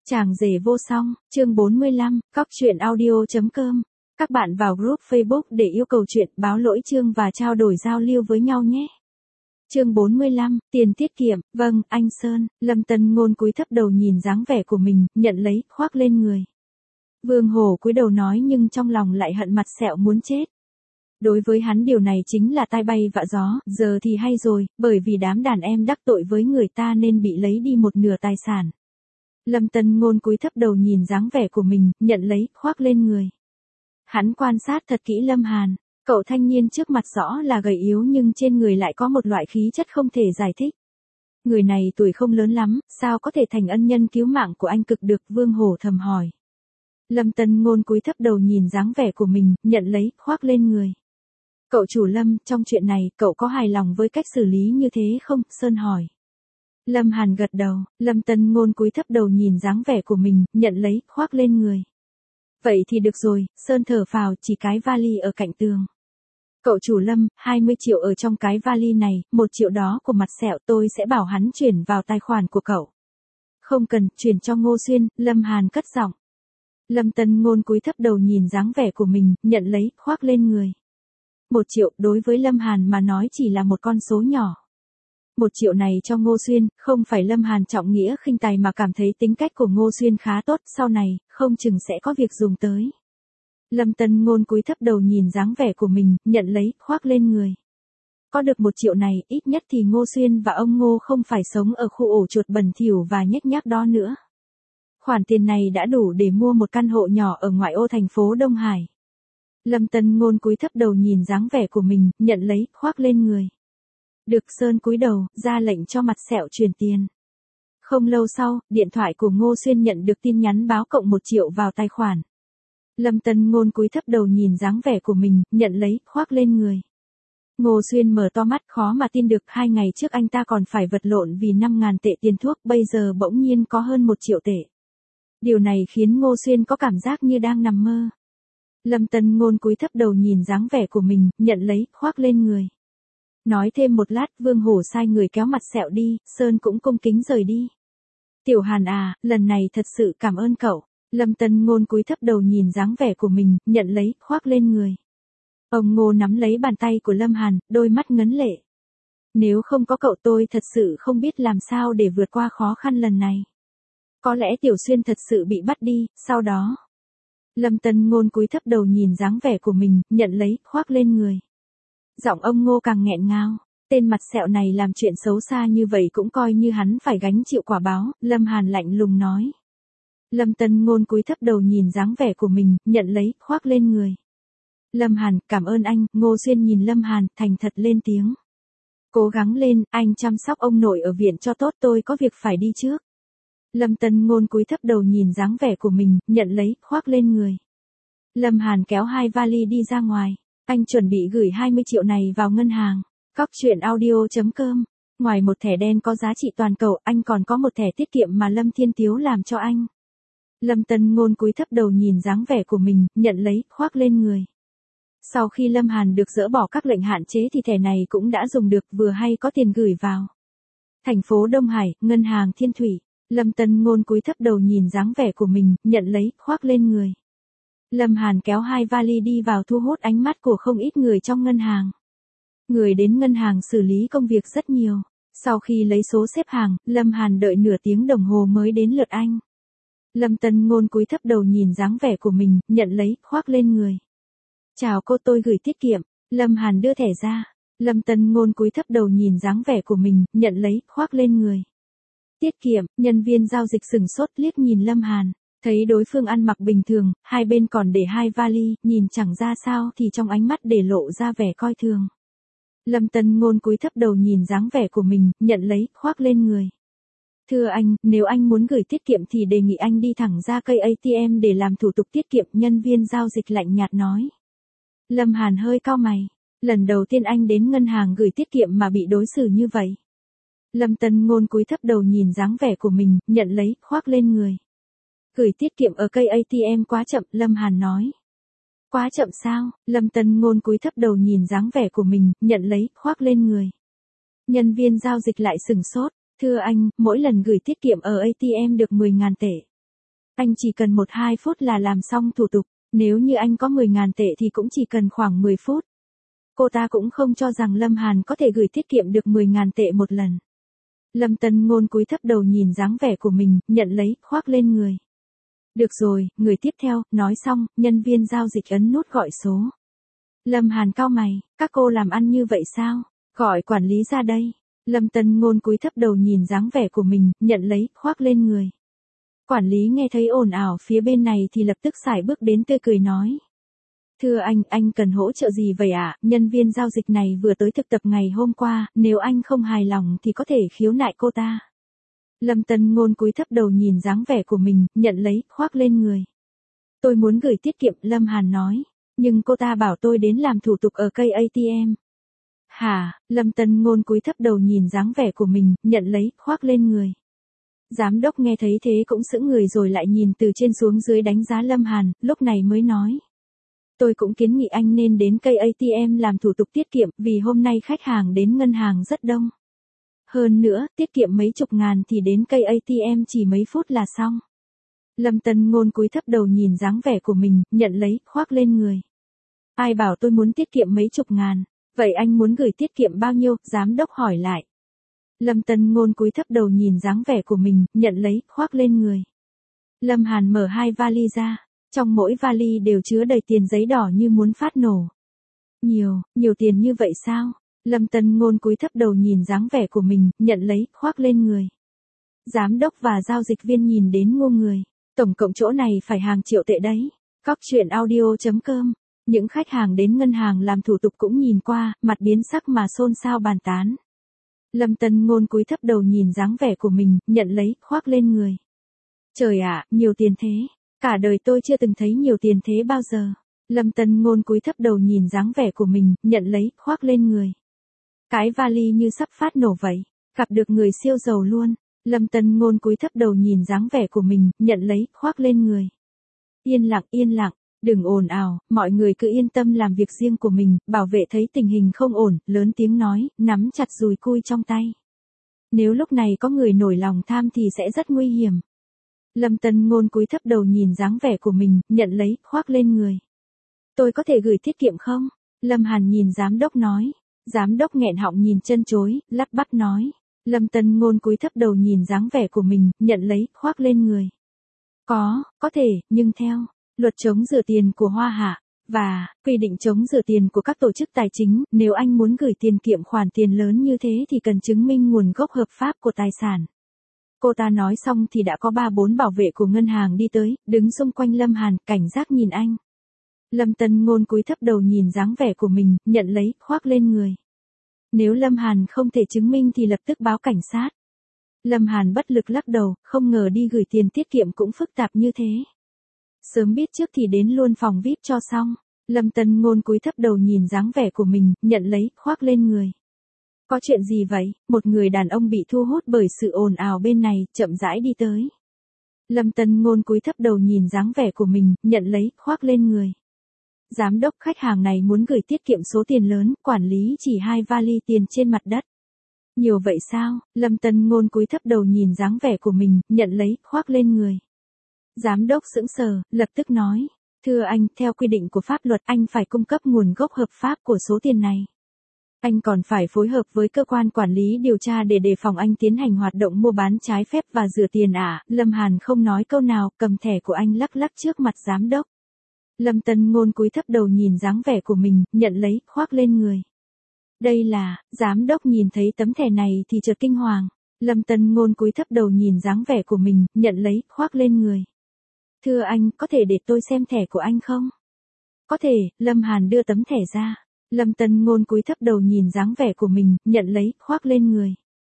Chàng rể vô song, chương 45, cóc truyện audio.com. Các bạn vào group Facebook để yêu cầu chuyện, báo lỗi chương và trao đổi giao lưu với nhau nhé. Chương 45, tiền tiết kiệm, vâng, anh Sơn. Lâm Tân Ngôn cúi thấp đầu nhìn dáng vẻ của mình, nhận lấy, khoác lên người. Vương Hổ cúi đầu nói nhưng trong lòng lại hận mặt sẹo muốn chết. Đối với hắn điều này chính là tai bay vạ gió, giờ thì hay rồi, bởi vì đám đàn em đắc tội với người ta nên bị lấy đi một nửa tài sản. Lâm Tân Ngôn cúi thấp đầu nhìn dáng vẻ của mình, nhận lấy, khoác lên người. Hắn quan sát thật kỹ Lâm Hàn, cậu thanh niên trước mặt rõ là gầy yếu nhưng trên người lại có một loại khí chất không thể giải thích. Người này tuổi không lớn lắm, sao có thể thành ân nhân cứu mạng của anh cực được, Vương Hổ thầm hỏi. Lâm Tân Ngôn cúi thấp đầu nhìn dáng vẻ của mình, nhận lấy, khoác lên người. Cậu chủ Lâm, trong chuyện này, cậu có hài lòng với cách xử lý như thế không? Sơn hỏi. Lâm Hàn gật đầu, Lâm Tân Ngôn cúi thấp đầu nhìn dáng vẻ của mình, nhận lấy, khoác lên người. Vậy thì được rồi, Sơn thở phào, chỉ cái vali ở cạnh tường. Cậu chủ Lâm, 20 triệu ở trong cái vali này, 1 triệu đó của mặt sẹo tôi sẽ bảo hắn chuyển vào tài khoản của cậu. Không cần, chuyển cho Ngô Xuyên, Lâm Hàn cất giọng. Lâm Tân Ngôn cúi thấp đầu nhìn dáng vẻ của mình, nhận lấy, khoác lên người. 1 triệu, đối với Lâm Hàn mà nói chỉ là một con số nhỏ. 1 triệu này cho Ngô Xuyên, không phải Lâm Hàn trọng nghĩa khinh tài mà cảm thấy tính cách của Ngô Xuyên khá tốt, sau này, không chừng sẽ có việc dùng tới. Lâm Tân Ngôn cúi thấp đầu nhìn dáng vẻ của mình, nhận lấy, khoác lên người. Có được 1 triệu này, ít nhất thì Ngô Xuyên và ông Ngô không phải sống ở khu ổ chuột bẩn thỉu và nhếch nhác đó nữa. Khoản tiền này đã đủ để mua một căn hộ nhỏ ở ngoại ô thành phố Đông Hải. Lâm Tân Ngôn cúi thấp đầu nhìn dáng vẻ của mình, nhận lấy, khoác lên người. Được, Sơn cúi đầu, ra lệnh cho mặt sẹo chuyển tiền. Không lâu sau, điện thoại của Ngô Xuyên nhận được tin nhắn báo cộng 1 triệu vào tài khoản. Lâm Tân Ngôn cúi thấp đầu nhìn dáng vẻ của mình, nhận lấy, khoác lên người. Ngô Xuyên mở to mắt khó mà tin được, 2 ngày trước anh ta còn phải vật lộn vì 5.000 tệ tiền thuốc, bây giờ bỗng nhiên có hơn 1 triệu tệ. Điều này khiến Ngô Xuyên có cảm giác như đang nằm mơ. Lâm Tân Ngôn cúi thấp đầu nhìn dáng vẻ của mình, nhận lấy, khoác lên người. Nói thêm một lát, Vương Hổ sai người kéo mặt sẹo đi, Sơn cũng cung kính rời đi. Tiểu Hàn à, lần này thật sự cảm ơn cậu. Lâm Tân Ngôn cúi thấp đầu nhìn dáng vẻ của mình, nhận lấy, khoác lên người. Ông Ngô nắm lấy bàn tay của Lâm Hàn, đôi mắt ngấn lệ. Nếu không có cậu tôi thật sự không biết làm sao để vượt qua khó khăn lần này. Có lẽ Tiểu Xuyên thật sự bị bắt đi, sau đó. Lâm Tân Ngôn cúi thấp đầu nhìn dáng vẻ của mình, nhận lấy, khoác lên người. Giọng ông Ngô càng nghẹn ngào. Tên mặt sẹo này làm chuyện xấu xa như vậy cũng coi như hắn phải gánh chịu quả báo, Lâm Hàn lạnh lùng nói. Lâm Tân Ngôn cúi thấp đầu nhìn dáng vẻ của mình, nhận lấy, khoác lên người. Lâm Hàn, cảm ơn anh, Ngô Xuyên nhìn Lâm Hàn, thành thật lên tiếng. Cố gắng lên, anh chăm sóc ông nội ở viện cho tốt, tôi có việc phải đi trước. Lâm Tân Ngôn cúi thấp đầu nhìn dáng vẻ của mình, nhận lấy, khoác lên người. Lâm Hàn kéo 2 vali đi ra ngoài. Anh chuẩn bị gửi 20 triệu này vào ngân hàng. Cóc truyện audio.com. Ngoài một thẻ đen có giá trị toàn cầu, anh còn có một thẻ tiết kiệm mà Lâm Thiên Tiếu làm cho anh. Lâm Tân Ngôn cúi thấp đầu nhìn dáng vẻ của mình, nhận lấy, khoác lên người. Sau khi Lâm Hàn được dỡ bỏ các lệnh hạn chế thì thẻ này cũng đã dùng được, vừa hay có tiền gửi vào. Thành phố Đông Hải, ngân hàng Thiên Thủy. Lâm Tân Ngôn cúi thấp đầu nhìn dáng vẻ của mình, nhận lấy, khoác lên người. Lâm Hàn kéo 2 vali đi vào thu hút ánh mắt của không ít người trong ngân hàng. Người đến ngân hàng xử lý công việc rất nhiều. Sau khi lấy số xếp hàng, Lâm Hàn đợi nửa tiếng đồng hồ mới đến lượt anh. Lâm Tân Ngôn cúi thấp đầu nhìn dáng vẻ của mình, nhận lấy, khoác lên người. Chào cô, tôi gửi tiết kiệm. Lâm Hàn đưa thẻ ra. Lâm Tân Ngôn cúi thấp đầu nhìn dáng vẻ của mình, nhận lấy, khoác lên người. Tiết kiệm, nhân viên giao dịch sửng sốt liếc nhìn Lâm Hàn. Thấy đối phương ăn mặc bình thường, hai bên còn để 2 vali, nhìn chẳng ra sao thì trong ánh mắt để lộ ra vẻ coi thường. Lâm Tân Ngôn cúi thấp đầu nhìn dáng vẻ của mình, nhận lấy, khoác lên người. Thưa anh, nếu anh muốn gửi tiết kiệm thì đề nghị anh đi thẳng ra cây ATM để làm thủ tục tiết kiệm, nhân viên giao dịch lạnh nhạt nói. Lâm Hàn hơi cau mày. Lần đầu tiên anh đến ngân hàng gửi tiết kiệm mà bị đối xử như vậy. Lâm Tân Ngôn cúi thấp đầu nhìn dáng vẻ của mình, nhận lấy, khoác lên người. Gửi tiết kiệm ở cây ATM quá chậm, Lâm Hàn nói. Quá chậm sao? Lâm Tân Ngôn cúi thấp đầu nhìn dáng vẻ của mình, nhận lấy, khoác lên người. Nhân viên giao dịch lại sửng sốt. Thưa anh, mỗi lần gửi tiết kiệm ở ATM được 10.000 tệ. Anh chỉ cần 1-2 phút là làm xong thủ tục, nếu như anh có 10.000 tệ thì cũng chỉ cần khoảng 10 phút. Cô ta cũng không cho rằng Lâm Hàn có thể gửi tiết kiệm được 10.000 tệ một lần. Lâm Tân Ngôn cúi thấp đầu nhìn dáng vẻ của mình, nhận lấy, khoác lên người. Được rồi, người tiếp theo, nói xong, nhân viên giao dịch ấn nút gọi số. Lâm Hàn cau mày, các cô làm ăn như vậy sao? Gọi quản lý ra đây. Lâm Tân Ngôn cúi thấp đầu nhìn dáng vẻ của mình, nhận lấy, khoác lên người. Quản lý nghe thấy ồn ào phía bên này thì lập tức sải bước đến tươi cười nói. Thưa anh cần hỗ trợ gì vậy ạ? Nhân viên giao dịch này vừa tới thực tập ngày hôm qua, nếu anh không hài lòng thì có thể khiếu nại cô ta. Lâm Tân Ngôn cúi thấp đầu nhìn dáng vẻ của mình, nhận lấy, khoác lên người. Tôi muốn gửi tiết kiệm, Lâm Hàn nói, nhưng cô ta bảo tôi đến làm thủ tục ở cây ATM. Hả? Lâm Tân Ngôn cúi thấp đầu nhìn dáng vẻ của mình, nhận lấy, khoác lên người. Giám đốc nghe thấy thế cũng sững người rồi lại nhìn từ trên xuống dưới đánh giá Lâm Hàn, lúc này mới nói. Tôi cũng kiến nghị anh nên đến cây ATM làm thủ tục tiết kiệm, vì hôm nay khách hàng đến ngân hàng rất đông. Hơn nữa, tiết kiệm mấy chục ngàn thì đến cây ATM chỉ mấy phút là xong. Lâm Tân Ngôn cúi thấp đầu nhìn dáng vẻ của mình, nhận lấy, khoác lên người. Ai bảo tôi muốn tiết kiệm mấy chục ngàn, vậy anh muốn gửi tiết kiệm bao nhiêu? Giám đốc hỏi lại. Lâm Tân Ngôn cúi thấp đầu nhìn dáng vẻ của mình, nhận lấy, khoác lên người. Lâm Hàn mở 2 vali ra, trong mỗi vali đều chứa đầy tiền giấy đỏ như muốn phát nổ. Nhiều tiền như vậy sao? Lâm Tân Ngôn cúi thấp đầu nhìn dáng vẻ của mình, nhận lấy, khoác lên người. Giám đốc và giao dịch viên nhìn đến ngu người, tổng cộng chỗ này phải hàng triệu tệ đấy. Cóc truyện audio.com. Những khách hàng đến ngân hàng làm thủ tục cũng nhìn qua, mặt biến sắc mà xôn xao bàn tán. Lâm Tân Ngôn cúi thấp đầu nhìn dáng vẻ của mình, nhận lấy, khoác lên người. Trời ạ, nhiều tiền thế. Cả đời tôi chưa từng thấy nhiều tiền thế bao giờ. Lâm Tân Ngôn cúi thấp đầu nhìn dáng vẻ của mình, nhận lấy, khoác lên người. Cái vali như sắp phát nổ vậy. Gặp được người siêu giàu luôn. Lâm Tân Ngôn cúi thấp đầu nhìn dáng vẻ của mình, nhận lấy, khoác lên người. Yên lặng, đừng ồn ào, mọi người cứ yên tâm làm việc riêng của mình, bảo vệ thấy tình hình không ổn, lớn tiếng nói, nắm chặt dùi cui trong tay. Nếu lúc này có người nổi lòng tham thì sẽ rất nguy hiểm. Lâm Tân Ngôn cúi thấp đầu nhìn dáng vẻ của mình, nhận lấy, khoác lên người. Tôi có thể gửi tiết kiệm không? Lâm Hàn nhìn giám đốc nói. Giám đốc nghẹn họng nhìn chân chối, lắp bắp nói. Lâm Tân Ngôn cúi thấp đầu nhìn dáng vẻ của mình, nhận lấy, khoác lên người. Có thể, nhưng theo luật chống rửa tiền của Hoa Hạ và quy định chống rửa tiền của các tổ chức tài chính, nếu anh muốn gửi tiền kiệm khoản tiền lớn như thế thì cần chứng minh nguồn gốc hợp pháp của tài sản. Cô ta nói xong thì đã có 3-4 bảo vệ của ngân hàng đi tới, đứng xung quanh Lâm Hàn, cảnh giác nhìn anh. Lâm Tân Ngôn cúi thấp đầu nhìn dáng vẻ của mình, nhận lấy, khoác lên người. Nếu Lâm Hàn không thể chứng minh thì lập tức báo cảnh sát. Lâm Hàn bất lực lắc đầu, không ngờ đi gửi tiền tiết kiệm cũng phức tạp như thế. Sớm biết trước thì đến luôn phòng VIP cho xong. Lâm Tân Ngôn cúi thấp đầu nhìn dáng vẻ của mình, nhận lấy, khoác lên người. Có chuyện gì vậy? Một người đàn ông bị thu hút bởi sự ồn ào bên này, chậm rãi đi tới. Lâm Tân Ngôn cúi thấp đầu nhìn dáng vẻ của mình, nhận lấy, khoác lên người. Giám đốc, khách hàng này muốn gửi tiết kiệm số tiền lớn, quản lý chỉ 2 vali tiền trên mặt đất. Nhiều vậy sao? Lâm Tân Ngôn cúi thấp đầu nhìn dáng vẻ của mình, nhận lấy, khoác lên người. Giám đốc sững sờ, lập tức nói. Thưa anh, theo quy định của pháp luật anh phải cung cấp nguồn gốc hợp pháp của số tiền này. Anh còn phải phối hợp với cơ quan quản lý điều tra để đề phòng anh tiến hành hoạt động mua bán trái phép và rửa tiền ạ. Lâm Hàn không nói câu nào, cầm thẻ của anh lắc lắc trước mặt giám đốc. Lâm Tân Ngôn cúi thấp đầu nhìn dáng vẻ của mình, nhận lấy, khoác lên người. Đây là, giám đốc nhìn thấy tấm thẻ này thì chợt kinh hoàng. Lâm Tân Ngôn cúi thấp đầu nhìn dáng vẻ của mình, nhận lấy, khoác lên người. Thưa anh, có thể để tôi xem thẻ của anh không? Có thể, Lâm Hàn đưa tấm thẻ ra. Lâm Tân Ngôn cúi thấp đầu nhìn dáng vẻ của mình, nhận lấy, khoác lên người.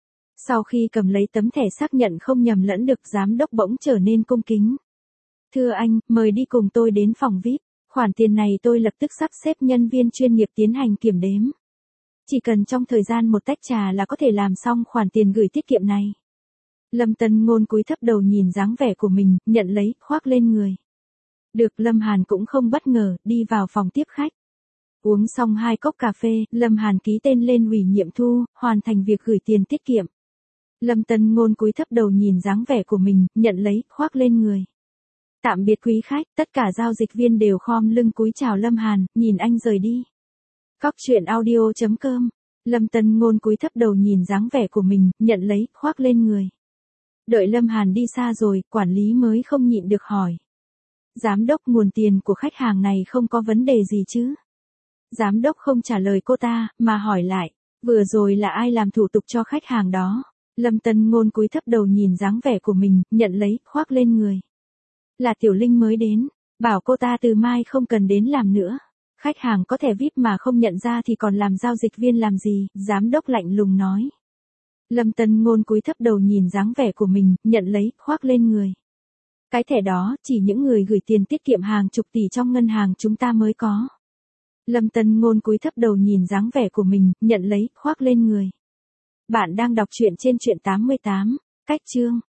Sau khi cầm lấy tấm thẻ xác nhận không nhầm lẫn được, giám đốc bỗng trở nên cung kính. Thưa anh, mời đi cùng tôi đến phòng VIP. Khoản tiền này tôi lập tức sắp xếp nhân viên chuyên nghiệp tiến hành kiểm đếm. Chỉ cần trong thời gian một tách trà là có thể làm xong khoản tiền gửi tiết kiệm này. Lâm Tân Ngôn cúi thấp đầu nhìn dáng vẻ của mình, nhận lấy, khoác lên người. Được, Lâm Hàn cũng không bất ngờ, đi vào phòng tiếp khách. Uống xong 2 cốc cà phê, Lâm Hàn ký tên lên ủy nhiệm thu, hoàn thành việc gửi tiền tiết kiệm. Lâm Tân Ngôn cúi thấp đầu nhìn dáng vẻ của mình, nhận lấy, khoác lên người. Tạm biệt quý khách, tất cả giao dịch viên đều khom lưng cúi chào Lâm Hàn, nhìn anh rời đi. Cóc truyện audio.com. Lâm Tân Ngôn cúi thấp đầu nhìn dáng vẻ của mình, nhận lấy, khoác lên người. Đợi Lâm Hàn đi xa rồi, quản lý mới không nhịn được hỏi. Giám đốc, nguồn tiền của khách hàng này không có vấn đề gì chứ? Giám đốc không trả lời cô ta, mà hỏi lại, vừa rồi là ai làm thủ tục cho khách hàng đó? Lâm Tân Ngôn cúi thấp đầu nhìn dáng vẻ của mình, nhận lấy, khoác lên người. Là Tiểu Linh mới đến, bảo cô ta từ mai không cần đến làm nữa. Khách hàng có thẻ VIP mà không nhận ra thì còn làm giao dịch viên làm gì, giám đốc lạnh lùng nói. Lâm Tân Ngôn cúi thấp đầu nhìn dáng vẻ của mình, nhận lấy, khoác lên người. Cái thẻ đó, chỉ những người gửi tiền tiết kiệm hàng chục tỷ trong ngân hàng chúng ta mới có. Lâm Tân Ngôn cúi thấp đầu nhìn dáng vẻ của mình, nhận lấy, khoác lên người. Bạn đang đọc truyện trên truyện 88, cách chương.